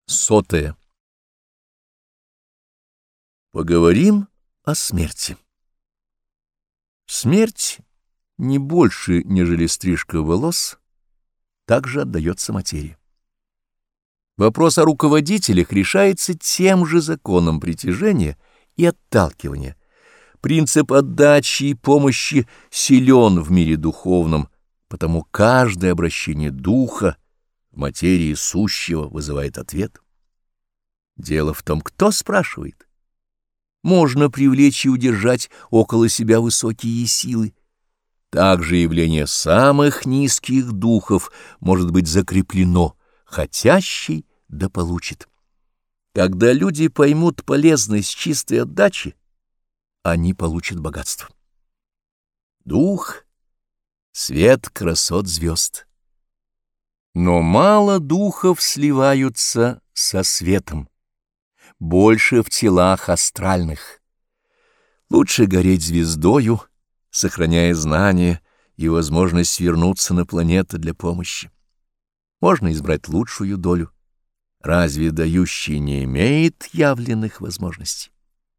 Сотое. Поговорим о смерти. Смерть не больше, нежели стрижка волос, также отдается материи. Вопрос о руководителях решается тем же законом притяжения и отталкивания. Принцип отдачи и помощи силен в мире духовном, потому каждое обращение духа в материи сущего вызывает ответ. Дело в том, кто спрашивает. Можно привлечь и удержать около себя высокие силы. Также явление самых низких духов может быть закреплено, хотящий да получит. Когда люди поймут полезность чистой отдачи, они получат богатство. Дух — свет красот звезд. Но мало духов сливаются со светом, больше в телах астральных. Лучше гореть звездою, сохраняя знания и возможность вернуться на планеты для помощи. Можно избрать лучшую долю. Разве дающий не имеет явленных возможностей?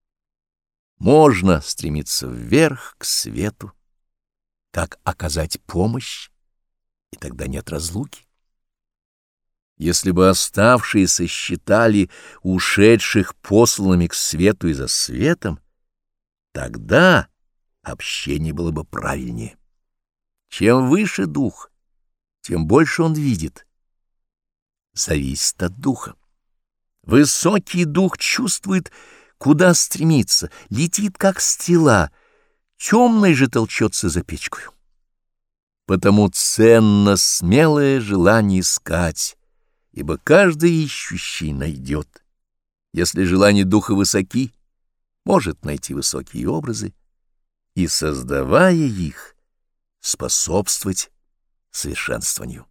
Можно стремиться вверх, к свету, как оказать помощь, и тогда нет разлуки. Если бы оставшиеся считали ушедших посланными к свету и за светом, тогда общение было бы правильнее. Чем выше дух, тем больше он видит. Зависит от духа. Высокий дух чувствует, куда стремиться, летит, как стрела, темный же толчется за печкою. Потому ценно смелое желание искать, ибо каждый ищущий найдет. Если желания духа высоки, может найти высокие образы и, создавая их, способствовать совершенствованию.